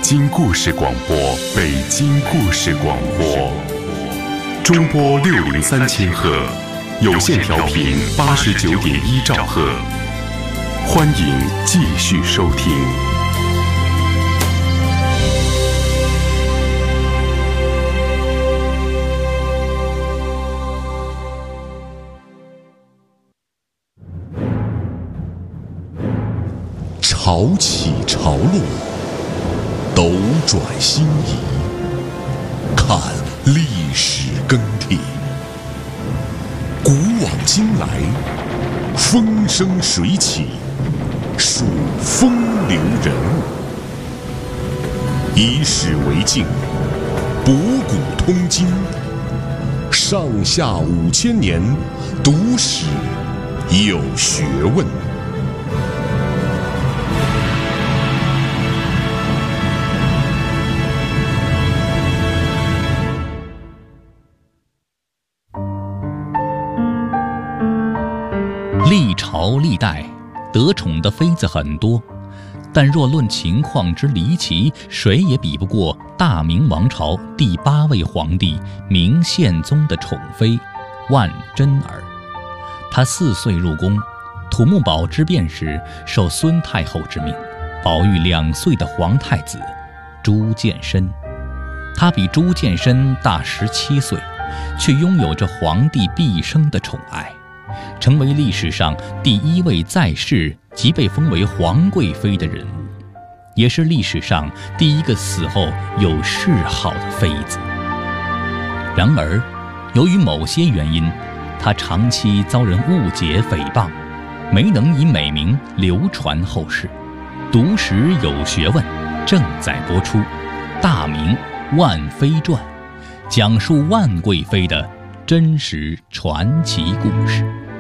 京故事广播，北京故事广播，中波603千赫，有线调频89.1兆赫，欢迎继续收听。潮起潮落，斗转星移，看历史更替，古往今来，风生水起，数风流人物，以史为镜，博古通今，上下5000年，读史有学问。 历朝历代得宠的妃子很多，但若论情况之离奇，谁也比不过大明王朝第8位皇帝明宪宗的宠妃万贞儿。她4岁入宫，土木堡之变时受孙太后之命，保育2岁的皇太子朱见深。她比朱见深大17岁，却拥有着皇帝毕生的宠爱，成为历史上第1位在世即被封为皇贵妃的人物，也是历史上第1个死后有谥号的妃子。然而，由于某些原因，她长期遭人误解诽谤，没能以美名流传后世。读史有学问正在播出《大明万妃传》，讲述万贵妃的真实传奇故事。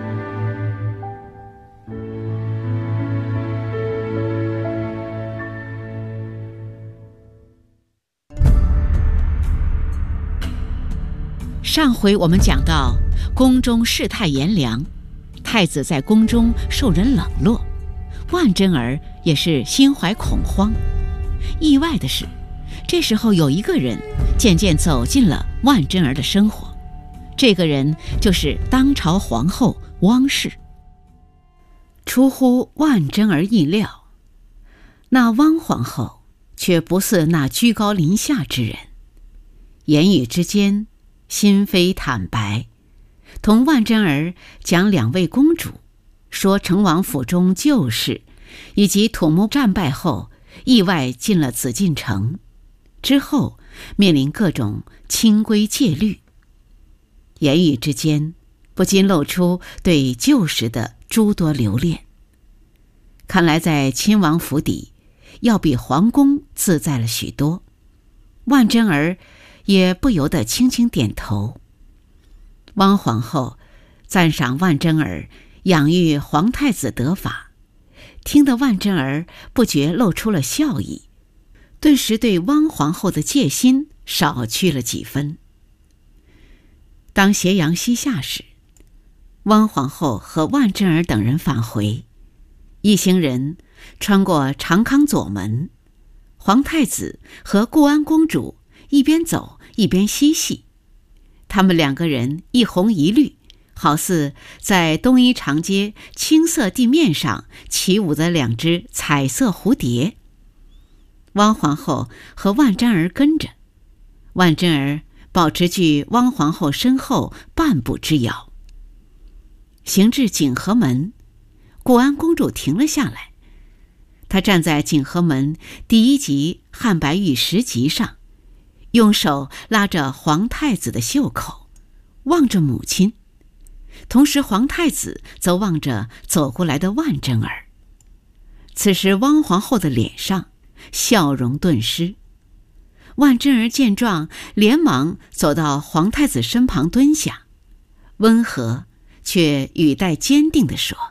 上回我们讲到，宫中世态炎凉，太子在宫中受人冷落，万贞儿也是心怀恐慌。意外的是，这时候有一个人渐渐走进了万贞儿的生活，这个人就是当朝皇后汪氏。出乎万贞儿意料，那汪皇后却不似那居高临下之人，言语之间心扉坦白，同万贞儿讲2位公主，说成王府中旧事，以及土木战败后意外进了紫禁城，之后面临各种清规戒律，言语之间不禁露出对旧时的诸多留恋。看来在亲王府邸要比皇宫自在了许多，万贞儿也不由得轻轻点头。汪皇后赞赏万贞儿养育皇太子得法，听得万贞儿不觉露出了笑意，顿时对汪皇后的戒心少去了几分。当斜阳西下时，汪皇后和万贞儿等人返回，一行人穿过长康左门，皇太子和固安公主一边走一边嬉戏，他们2个人一红一绿，好似在东一长街青色地面上起舞的2只彩色蝴蝶。汪皇后和万贞儿跟着，万贞儿保持距汪皇后身后半步之遥。行至景和门，固安公主停了下来，她站在景和门第1级汉白玉石级上，用手拉着皇太子的袖口，望着母亲，同时皇太子则望着走过来的万贞儿。此时汪皇后的脸上笑容顿失，万贞儿见状连忙走到皇太子身旁蹲下，温和却语带坚定地说：“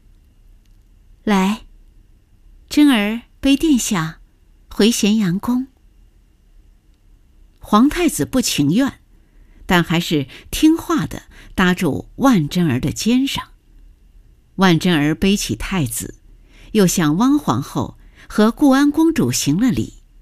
来，贞儿背殿下回咸阳宫。”皇太子不情愿，但还是听话地搭住万贞儿的肩上。万贞儿背起太子，又向汪皇后和固安公主行了礼，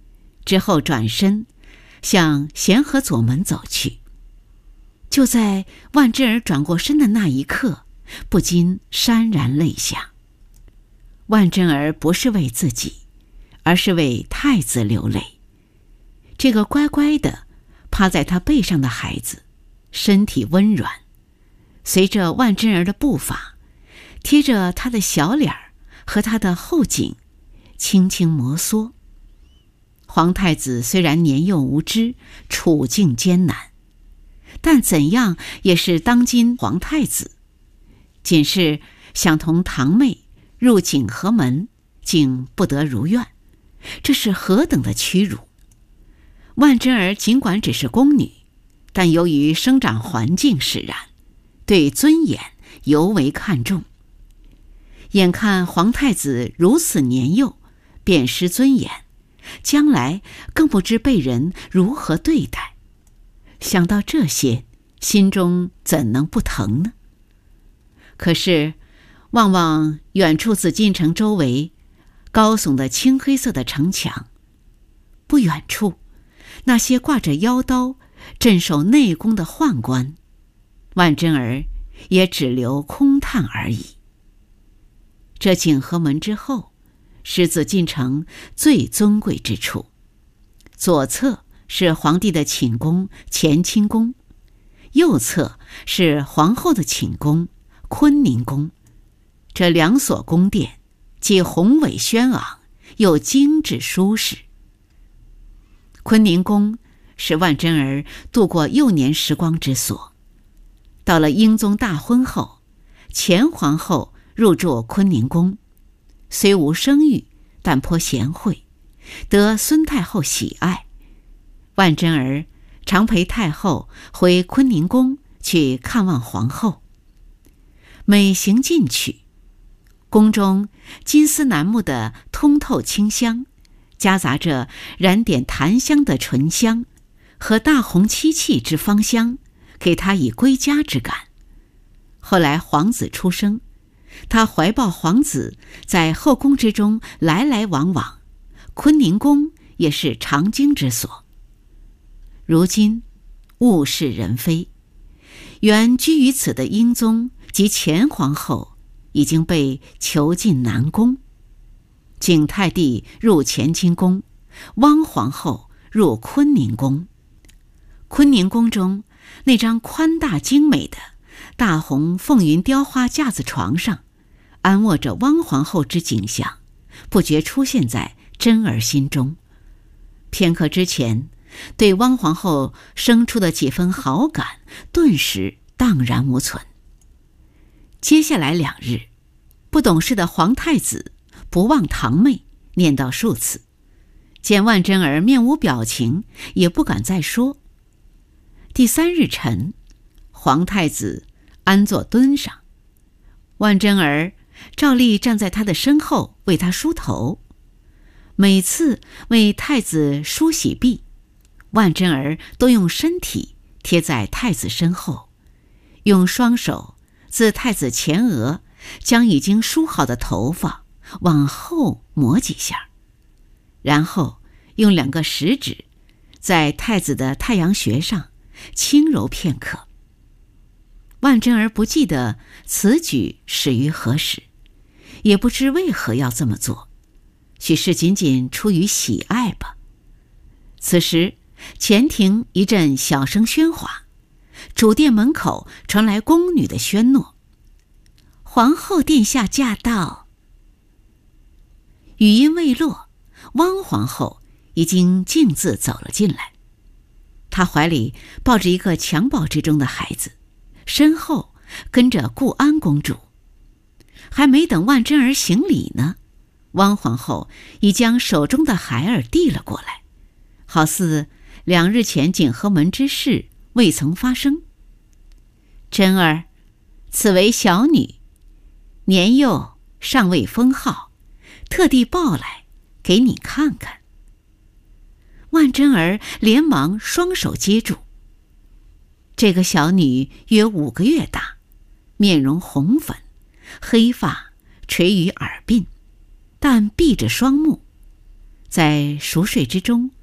之后转身向咸河左门走去。就在万贞儿转过身的那一刻，不禁潸然泪下。万贞儿不是为自己，而是为太子流泪。这个乖乖的趴在他背上的孩子，身体温软，随着万贞儿的步伐，贴着他的小脸儿和他的后颈轻轻摩挲。皇太子虽然年幼无知，处境艰难，但怎样也是当今皇太子，仅是想同堂妹入景和门，竟不得如愿，这是何等的屈辱！万贞儿尽管只是宫女，但由于生长环境使然，对尊严尤为看重。眼看皇太子如此年幼，便失尊严，将来更不知被人如何对待。想到这些，心中怎能不疼呢？可是望望远处紫禁城周围高耸的青黑色的城墙，不远处那些挂着腰刀镇守内宫的宦官，万贞儿也只留空叹而已。这景和门之后是紫禁城最尊贵之处，左侧是皇帝的寝宫乾清宫，右侧是皇后的寝宫坤宁宫。这两所宫殿既宏伟轩昂，又精致舒适。坤宁宫是万贞儿度过幼年时光之所。到了英宗大婚后，前皇后入住坤宁宫，虽无生育，但颇贤惠，得孙太后喜爱。万贞儿常陪太后回坤宁宫去看望皇后。每行进去，宫中金丝楠木的通透清香，夹杂着燃点檀香的醇香和大红漆器之芳香，给他以归家之感。后来皇子出生，他怀抱皇子在后宫之中来来往往，坤宁宫也是常经之所。如今物是人非，原居于此的英宗及前皇后已经被囚禁南宫，景泰帝入乾清宫，汪皇后入坤宁宫。坤宁宫中那张宽大精美的大红凤云雕花架子床上，安卧着汪皇后之景象，不觉出现在贞儿心中。片刻之前，对汪皇后生出的几分好感，顿时荡然无存。接下来2日，不懂事的皇太子不忘堂妹，念叨数次，见万贞儿面无表情，也不敢再说。第3日晨，皇太子安坐墩上，万贞儿照例站在他的身后为他梳头。每次为太子梳洗毕，万贞儿都用身体贴在太子身后，用双手自太子前额将已经梳好的头发往后抹几下，然后用2个食指在太子的太阳穴上轻揉片刻。万贞儿不记得此举始于何时，也不知为何要这么做，许是仅仅出于喜爱吧。此时前庭一阵小声喧哗，主殿门口传来宫女的喧诺：“皇后殿下驾到。”语音未落，汪皇后已经径自走了进来。她怀里抱着一个襁褓之中的孩子，身后跟着固安公主。还没等万贞儿行礼呢，汪皇后已将手中的孩儿递了过来，好似2日前景和门之事未曾发生。贞儿，此为小女，年幼尚未封号，特地抱来给你看看。万贞儿连忙双手接住。这个小女约5个月大，面容红粉，黑发垂于耳鬓，但闭着双目，在熟睡之中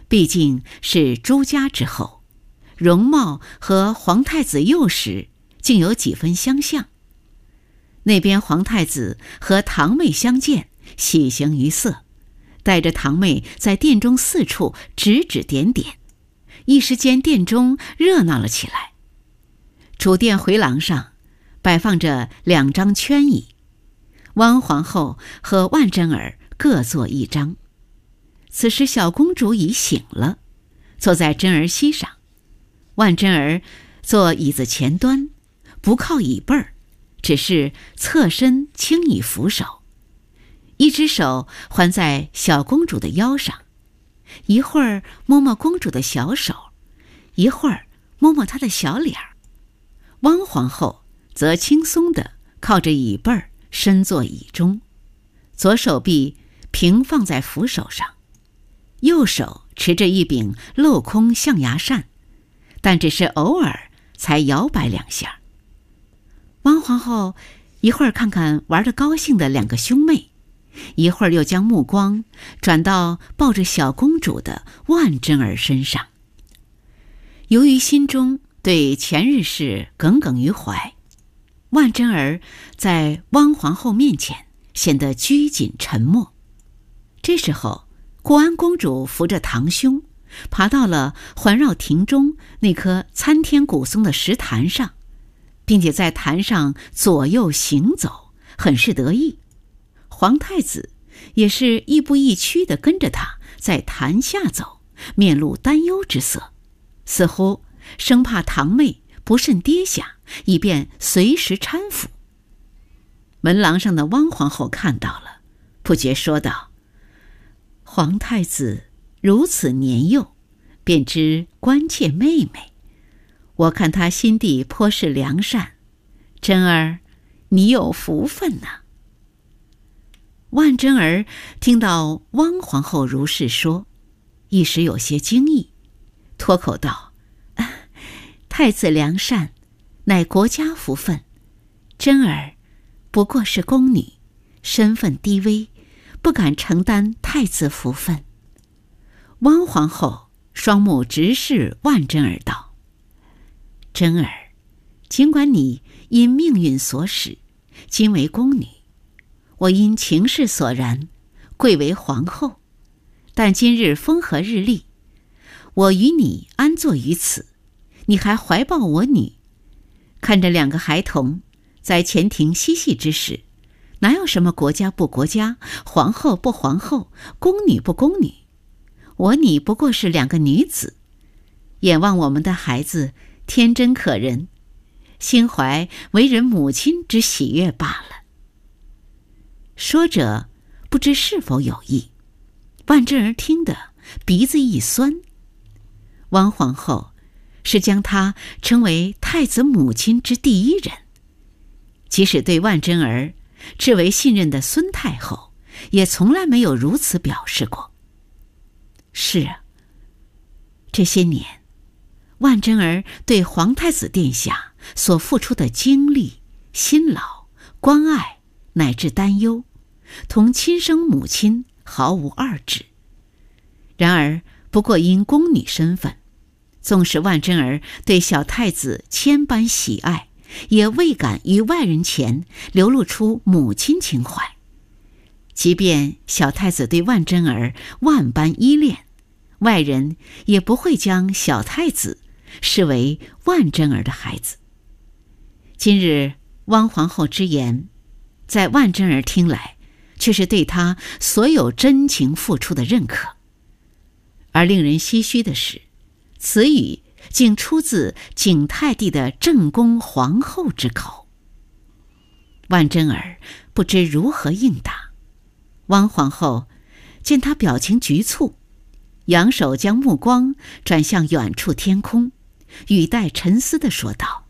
毕竟是朱家之后，容貌和皇太子幼时竟有几分相像。那边皇太子和堂妹相见，喜形于色，带着堂妹在殿中四处指指点点，一时间殿中热闹了起来。主殿回廊上摆放着2张圈椅，汪皇后和万贞儿各坐一张。此时小公主已醒了，坐在贞儿膝上，万贞儿坐椅子前端，不靠椅背儿，只是侧身轻以扶手，一只手环在小公主的腰上，一会儿摸摸公主的小手，一会儿摸摸她的小脸儿。汪皇后则轻松地靠着椅背儿身坐椅中，左手臂平放在扶手上，右手持着一柄镂空象牙扇，但只是偶尔才摇摆2下。汪皇后一会儿看看玩得高兴的2个兄妹，一会儿又将目光转到抱着小公主的万贞儿身上。由于心中对前日事耿耿于怀，万贞儿在汪皇后面前显得拘谨沉默。这时候，固安公主扶着堂兄，爬到了环绕庭中那棵参天古松的石坛上，并且在坛上左右行走，很是得意。皇太子也是亦步亦趋地跟着他在坛下走，面露担忧之色，似乎生怕堂妹不慎跌下，以便随时搀扶。门廊上的汪皇后看到了，不觉说道：“皇太子如此年幼，便知关切妹妹，我看他心地颇是良善，贞儿，你有福分呐。”万贞儿听到汪皇后如是说，一时有些惊异，脱口道：“太子良善，乃国家福分，贞儿不过是宫女，身份低微，不敢承担太子福分。”汪皇后双目直视万贞儿道：“贞儿，尽管你因命运所使，今为宫女，我因情势所然，贵为皇后，但今日风和日丽，我与你安坐于此，你还怀抱我女，看着2个孩童在前庭嬉戏之时，哪有什么国家不国家，皇后不皇后，宫女不宫女？我你不过是2个女子，眼望我们的孩子天真可人，心怀为人母亲之喜悦罢了。”说着不知是否有意，万贞儿听得鼻子一酸。汪皇后是将她称为太子母亲之第一人，即使对万贞儿至为信任的孙太后，也从来没有如此表示过。是啊，这些年万贞儿对皇太子殿下所付出的精力、辛劳、关爱乃至担忧，同亲生母亲毫无二致。然而不过因宫女身份，纵使万贞儿对小太子千般喜爱，也未敢于外人前流露出母亲情怀。即便小太子对万贞儿万般依恋，外人也不会将小太子视为万贞儿的孩子。今日汪皇后之言，在万贞儿听来，却是对她所有真情付出的认可。而令人唏嘘的是，此语竟出自景泰帝的正宫皇后之口。万贞儿不知如何应答。汪皇后见她表情局促，扬手将目光转向远处天空，语带沉思地说道：“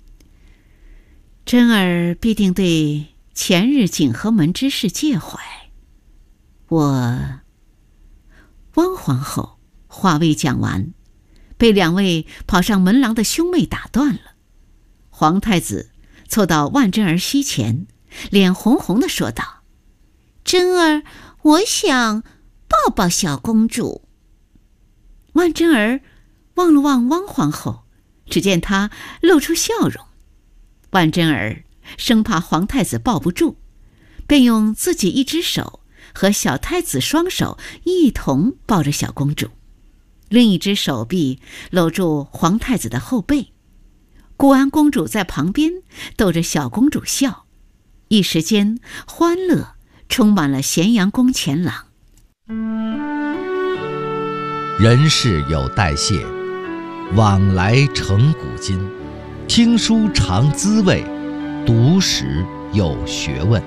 贞儿必定对前日景和门之事介怀。汪皇后话未讲完，被2位跑上门廊的兄妹打断了。皇太子凑到万贞儿膝前，脸红红地说道：“贞儿，我想抱抱小公主。” 万贞儿望了望汪皇后，只见她露出笑容。万贞儿生怕皇太子抱不住，便用自己一只手和小太子双手一同抱着小公主，另一只手臂搂住皇太子的后背。固安公主在旁边逗着小公主笑，一时间欢乐充满了咸阳宫前廊。 人事有代谢，往来成古今。听书尝滋味，读史有学问。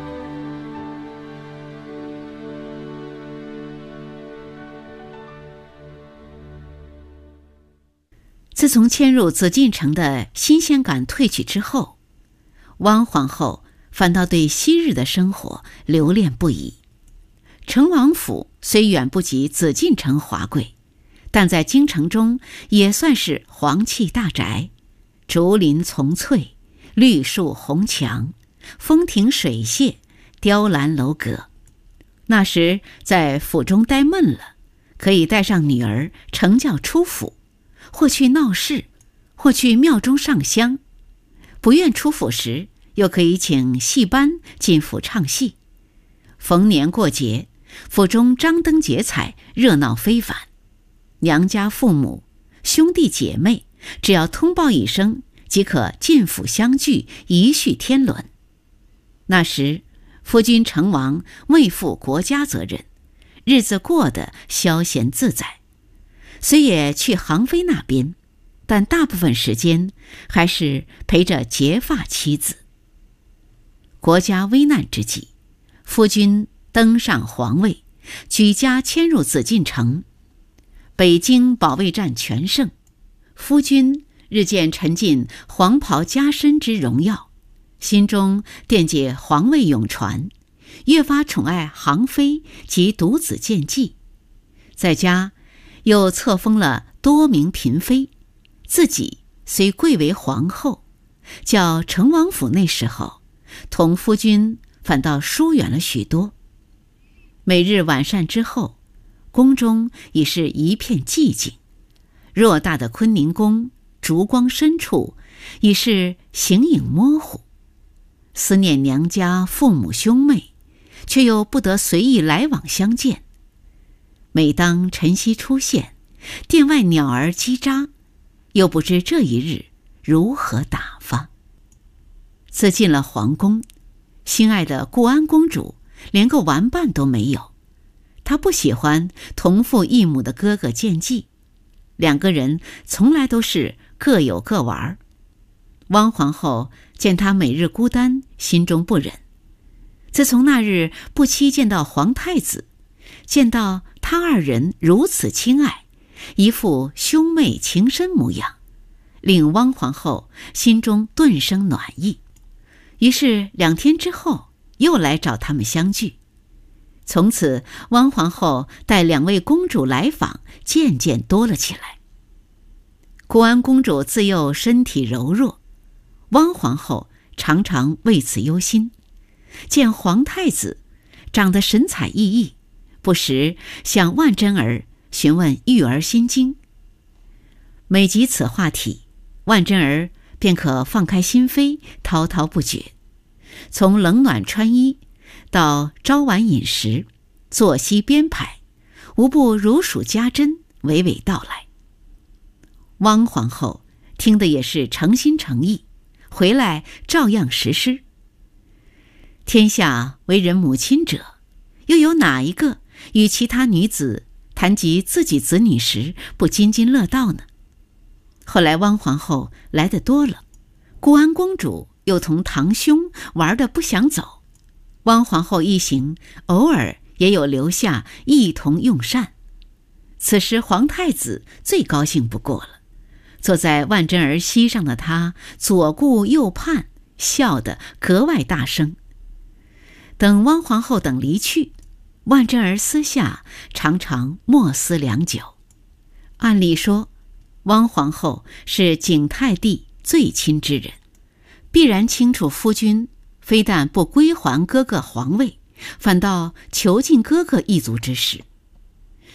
自从迁入紫禁城的新鲜感褪去之后，汪皇后反倒对昔日的生活留恋不已。成王府虽远不及紫禁城华贵，但在京城中也算是皇气大宅，竹林丛翠，绿树红墙，风亭水榭，雕栏楼阁。那时在府中待闷了，可以带上女儿乘轿出府，或去闹市，或去庙中上香。不愿出府时，又可以请戏班进府唱戏。逢年过节，府中张灯结彩，热闹非凡。娘家父母、兄弟姐妹，只要通报一声，即可进府相聚，一续天伦。那时夫君成王未负国家责任，日子过得消闲自在。虽也去航妃那边，但大部分时间还是陪着结发妻子。国家危难之际，夫君登上皇位，举家迁入紫禁城。北京保卫战全胜，夫君日渐沉浸黄袍加身之荣耀，心中惦记皇位永传，越发宠爱航妃及独子建纪。在家又册封了多名嫔妃，自己虽贵为皇后，较成王府那时候同夫君反倒疏远了许多。每日晚膳之后，宫中已是一片寂静，偌大的坤宁宫烛光深处已是形影模糊。思念娘家父母兄妹，却又不得随意来往相见。每当晨曦出现，殿外鸟儿叽喳，又不知这一日如何打发。自进了皇宫，心爱的固安公主连个玩伴都没有。她不喜欢同父异母的哥哥建纪，两个人从来都是各有各玩。汪皇后见她每日孤单，心中不忍。自从那日不期见到皇太子，见到他二人如此亲爱，一副兄妹情深模样，令汪皇后心中顿生暖意。于是2天之后又来找他们相聚。从此汪皇后带2位公主来访渐渐多了起来。固安公主自幼身体柔弱，汪皇后常常为此忧心。见皇太子长得神采奕奕，不时向万贞儿询问育儿心经。每及此话题，万贞儿便可放开心扉，滔滔不绝。从冷暖穿衣到朝晚饮食、作息编排，无不如数家珍，娓娓道来。汪皇后听得也是诚心诚意，回来照样实施。天下为人母亲者，又有哪一个与其他女子谈及自己子女时不津津乐道呢？后来汪皇后来得多了，固安公主又同堂兄玩得不想走，汪皇后一行偶尔也有留下一同用膳。此时皇太子最高兴不过了，坐在万贞儿膝上的他左顾右盼，笑得格外大声。等汪皇后等离去，万贞儿私下常常默思良久。按理说，汪皇后是景泰帝最亲之人，必然清楚夫君非但不归还哥哥皇位，反倒囚禁哥哥一族之事。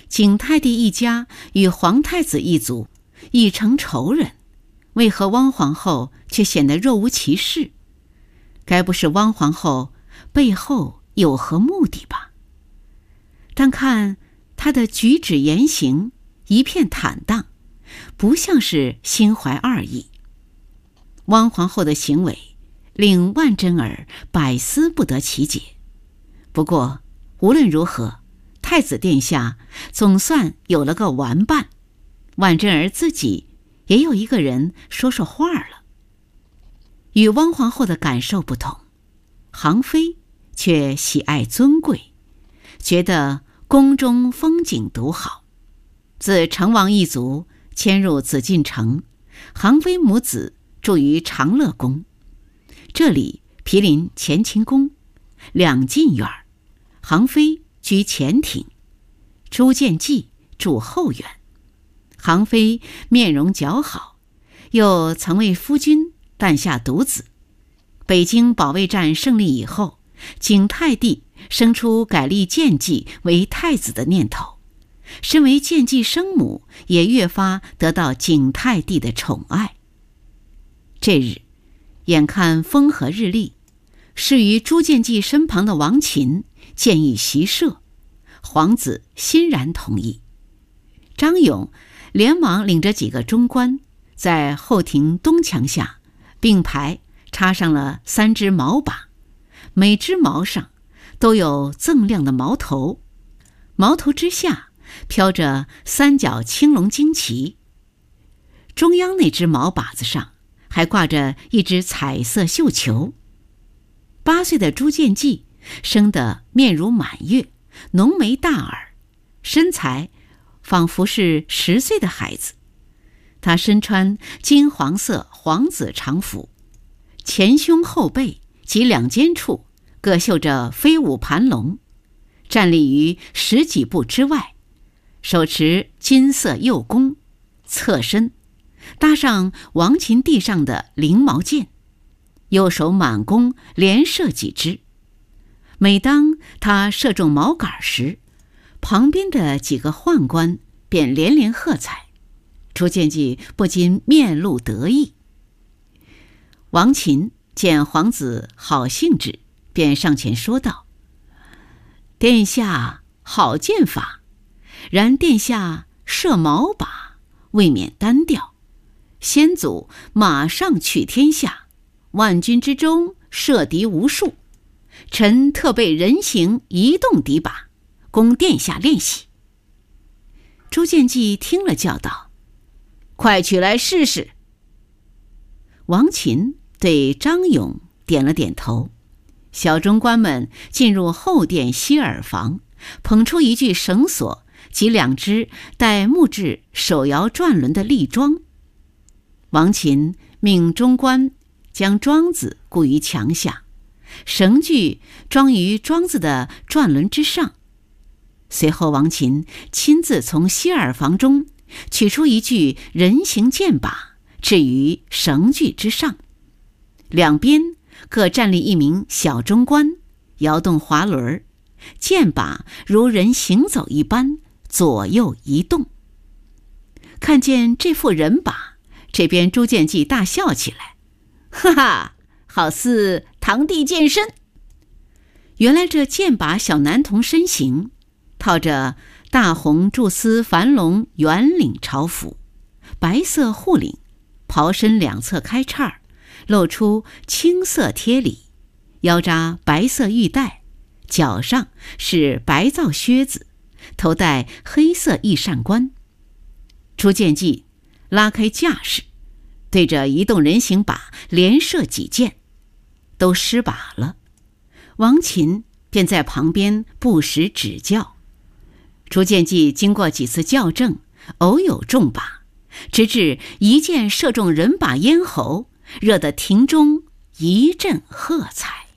景泰帝一家与皇太子一族已成仇人，为何汪皇后却显得若无其事？该不是汪皇后背后有何目的吧？但看她的举止言行一片坦荡，不像是心怀二意。汪皇后的行为令万贞儿百思不得其解。不过无论如何，太子殿下总算有了个玩伴，万贞儿自己也有一个人说说话了。与汪皇后的感受不同，杭妃却喜爱尊贵，觉得宫中风景独好。自成王一族迁入紫禁城，杭妃母子住于长乐宫，这里毗邻乾清宫，两进院，杭妃居前庭，朱见济住后院。杭妃面容姣好，又曾为夫君诞下独子。北京保卫战胜利以后，景泰帝生出改立建济为太子的念头，身为建济生母，也越发得到景泰帝的宠爱。这日，眼看风和日丽，侍于朱见济身旁的王琴建议席射，皇子欣然同意。张勇连忙领着几个中官，在后庭东墙下并排插上了3只毛靶，每只毛上都有锃亮的毛头，毛头之下飘着3角青龙旌旗，中央那只毛靶子上还挂着一只彩色绣球。8岁的朱见济生得面如满月，浓眉大耳，身材仿佛是10岁的孩子。他身穿金黄色黄子长服，前胸后背及两肩处各绣着飞舞盘龙，站立于10几步之外，手持金色右弓，侧身搭上王琴地上的翎毛箭，右手满弓连射几支。每当他射中毛杆时，旁边的几个宦官便连连喝彩，朱见济不禁面露得意。王琴见皇子好兴致，便上前说道：“殿下好箭法，然殿下射毛靶未免单调，先祖马上取天下，万军之中射敌无数，臣特备人形移动敌靶，供殿下练习。”朱见济听了叫道：“快取来试试。”王琴对张勇点了点头，小中官们进入后殿西耳房，捧出一具绳索及2只带木质手摇转轮的立桩。王琴命中官将桩子固于墙下，绳具装于桩子的转轮之上。随后王琴亲自从西耳房中取出一具人形箭靶，置于绳具之上，两边各站立1名小中官，摇动滑轮，箭靶如人行走一般左右移动。看见这副人靶，这边朱见济大笑起来：“哈哈，好似堂弟健身。”原来这箭靶小男童身形套着大红菟丝繁龙圆领朝服，白色护领，袍身两侧开叉，露出青色贴里，腰扎白色玉带，脚上是白皂靴子，头戴黑色翼扇冠。朱见济拉开架势，对着移动人形靶连射几箭，都失靶了。王琴便在旁边不时指教。朱见济经过几次校正，偶有中靶，直至一箭射中人靶咽喉，惹得庭中一阵喝彩。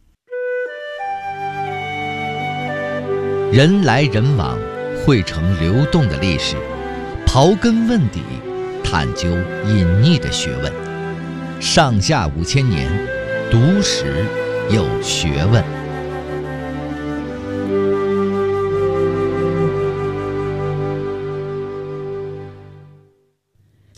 人来人往，汇成流动的历史，刨根问底，探究隐匿的学问。上下5000年，读史有学问。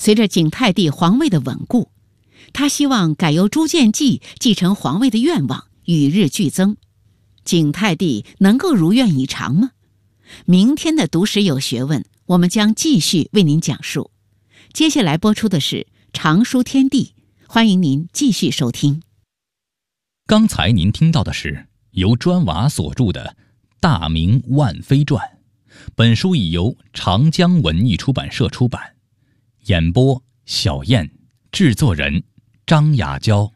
随着景泰帝皇位的稳固，他希望改由朱见济继承皇位的愿望与日俱增。景泰帝能够如愿以偿吗？明天的读史有学问，我们将继续为您讲述。接下来播出的是常书天地，欢迎您继续收听。 刚才您听到的是由砖瓦所著的《大明万妃传》，本书已由长江文艺出版社出版。演播小燕，制作人张雅娇。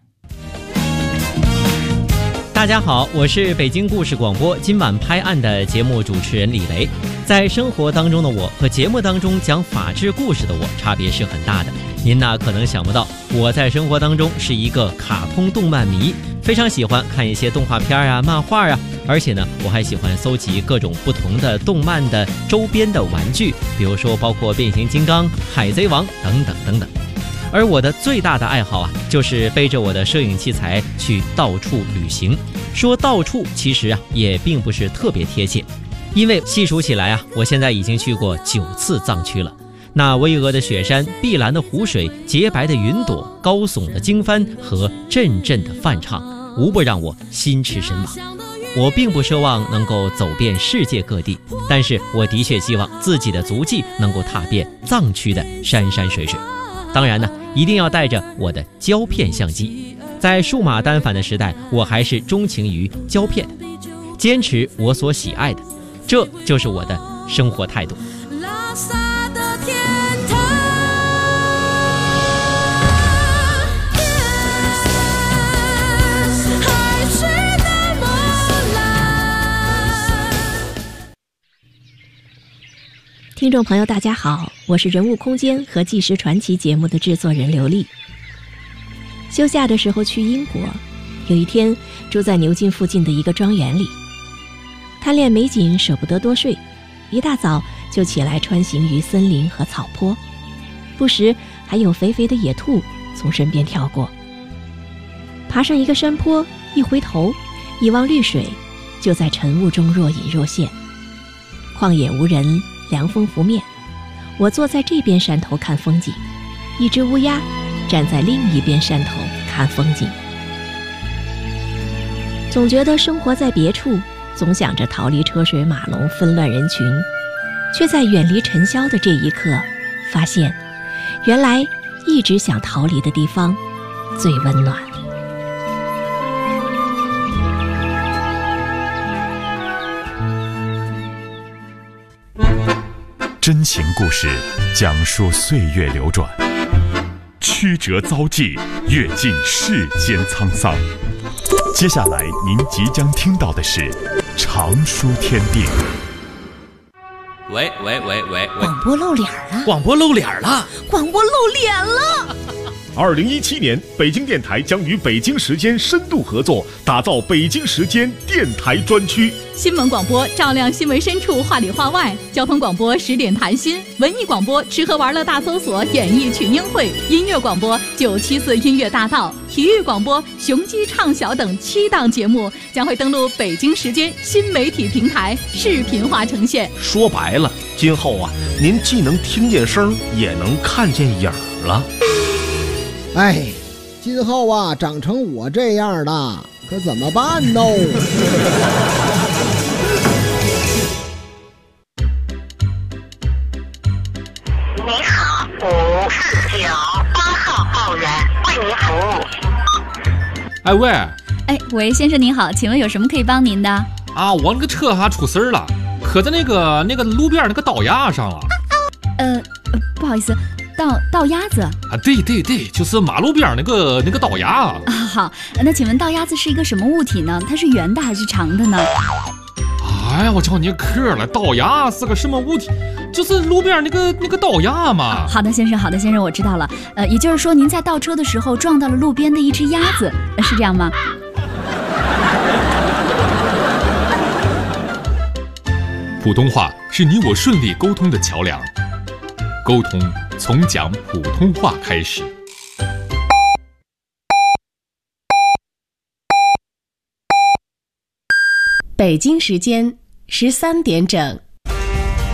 大家好，我是北京故事广播今晚拍案的节目主持人李雷。在生活当中的我和节目当中讲法治故事的我差别是很大的。您可能想不到，我在生活当中是一个卡通动漫迷，非常喜欢看一些动画片啊、漫画啊，而且呢，我还喜欢搜集各种不同的动漫的周边的玩具，比如说包括变形金刚、海贼王等等等等。而我的最大的爱好就是背着我的摄影器材去到处旅行。说到处其实也并不是特别贴切，因为细数起来我现在已经去过9次藏区了。那巍峨的雪山、碧蓝的湖水、洁白的云朵、高耸的经幡和阵阵的梵唱，无不让我心驰神往。我并不奢望能够走遍世界各地，但是我的确希望自己的足迹能够踏遍藏区的山山水水。当然呢，一定要带着我的胶片相机。在数码单反的时代，我还是钟情于胶片，坚持我所喜爱的，这就是我的生活态度。 听众朋友大家好，我是人物空间和纪实传奇节目的制作人刘丽。休假的时候去英国，有一天住在牛津附近的一个庄园里，贪恋美景舍不得多睡，一大早就起来穿行于森林和草坡，不时还有肥肥的野兔从身边跳过。爬上一个山坡，一回头一望绿水，就在晨雾中若隐若现。旷野无人，凉风拂面，我坐在这边山头看风景，一只乌鸦站在另一边山头看风景。总觉得生活在别处，总想着逃离车水马龙纷乱人群，却在远离尘嚣的这一刻，发现原来一直想逃离的地方最温暖。 真情故事讲述岁月流转，曲折遭际，阅尽世间沧桑。接下来您即将听到的是常书天地。 喂， 广播露脸了！ 广播露脸了！ 广播露脸了 2017年，北京电台将与北京时间深度合作，打造北京时间电台专区。 新闻广播照亮新闻深处，话里话外；交通广播10点谈心；文艺广播吃喝玩乐大搜索，演艺群英会；音乐广播974音乐大道；体育广播雄鸡畅晓等7档节目将会登陆北京时间新媒体平台，视频化呈现。 说白了，今后您既能听见声，也能看见影了。 哎，今后长成我这样的，可怎么办呢？ 你好，549-8号报员为您服务。 喂，先生您好，请问有什么可以帮您的？ 我那个车出事了，磕在那个路边那个道牙上了。 不好意思，道鸭子对，就是马路边那个道牙好，那请问道鸭子是一个什么物体呢？它是圆的还是长的呢？ 哎呀，我叫你磕了，道牙是个什么物体？就是路边那个道牙嘛。 好的先生，我知道了。也就是说您在倒车的时候撞到了路边的一只鸭子，是这样吗？ 普通话是你我顺利沟通的桥梁，沟通从讲普通话开始。 北京时间13点整。